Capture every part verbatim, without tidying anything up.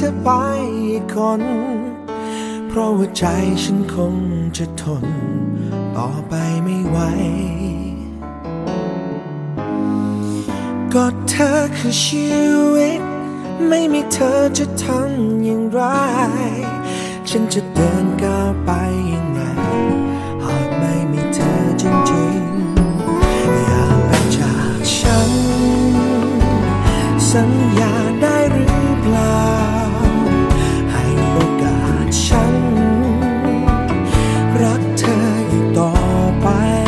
ธอไปอีกคนเพราะว่าใจฉันคงจะทนต่อไปไม่ไหวก็เธอคือชีวิตไม่มีเธอจะทำอย่างไรฉันจะเดินก้าวไปยังไงหากไม่มีเธอจริงๆอย่าไปจากฉันสัญญาได้หรือเปล่าให้โอกาสฉันรักเธออีกต่อไป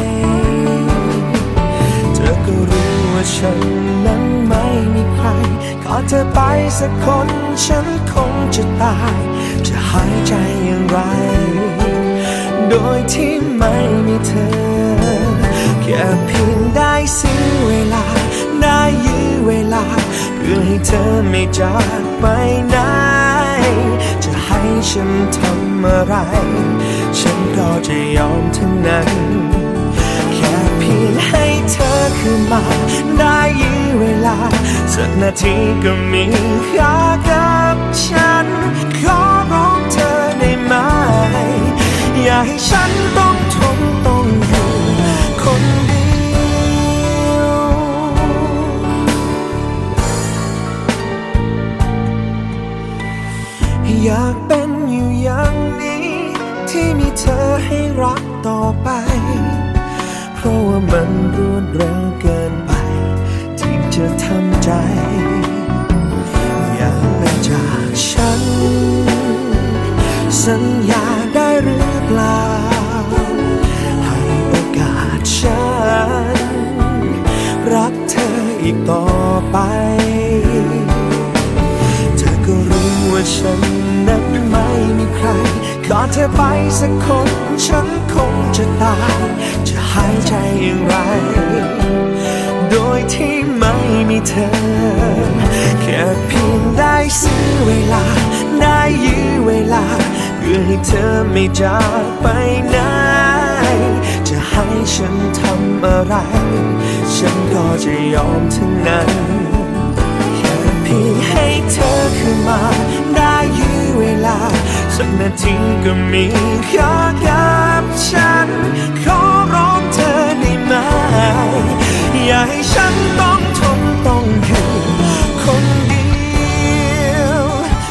เธอก็รู้ว่าฉันนั้นไม่มีใครขอเธอไปสักคนฉันคงจะตายจะหายใจอย่างไรโดยที่ไม่มีเธอแค่เพียงได้ซื้อเวลาได้ยื้อเวลาเพื่อให้เธอไม่จากไปไหนจะให้ฉันทำอะไรฉันก็จะยอมทั้งนั้นแค่เพียงให้เธอคืนมาได้ยื้อเวลาสักนาทีก็มีค่ากับฉันขอร้องเธอได้ไหมอย่าให้ฉันต้องทนต้องอยู่คนเดียวอยากเป็นอยู่อย่างนี้ที่มีเธอให้รักต่อไปเพราะว่ามันรวดเร็วเกินไปที่จะทำใจอย่าไปจากฉันสัญญาได้หรือเปล่าให้โอกาสฉันรักเธออีกต่อไปเธอก็รู้ว่าฉันนั้นไม่มีใครขอเธอไปสักคนฉันคงจะตายจะหายใจอย่างไรโดยที่ไม่มีเธอแค่เพียงได้ซื้อเวลาได้ยื้อเวลาเพื่อให้เธอไม่จากไปไหนจะให้ฉันทำอะไรฉันก็จะยอมทั้งนั้นแค่เพียงให้เธอคืนมาได้ยื้อเวลาสักนาทีก็มีค่ากับฉันขอร้องเธอได้ไหมอย่าให้ฉันต้องทนต้องอยู่คนเดียว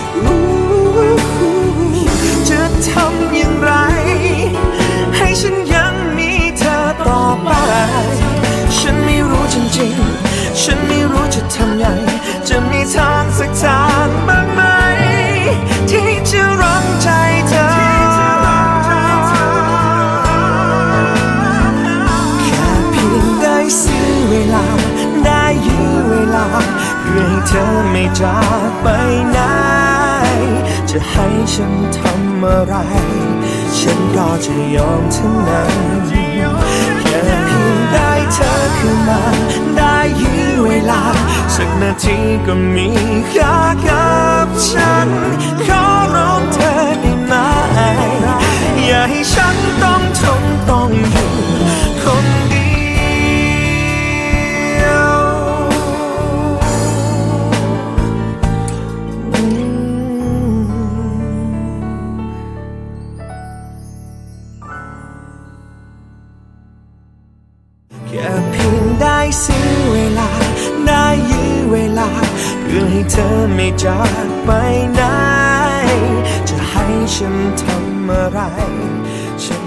จะทำอย่างไรให้ฉันยังมีเธอต่อไปฉันไม่รู้จริงๆฉันไม่รู้จะทำไงจะมีทางสักทางบ้างไหมที่จะรั้งใจเธอแค่เพียงได้ซื้อเวลาได้ยื้อเวลาเพื่อให้เธอไม่จากไปไหนจะให้ฉันทำอะไรฉันก็จะยอมทั้งนั้นแค่เพียงได้เธอคืนมาได้ยื้อเวลาสักนาทีก็มีค่ากับฉันขอร้องเธอได้ไหมอย่าให้ฉันต้องทนต้องอยู่คนเดียวแค่เพียงได้ซื้อเวลาได้ยื้อเวลาเพื่อให้เธอไม่จากไปไหนจะให้ฉันทำอะไรฉัน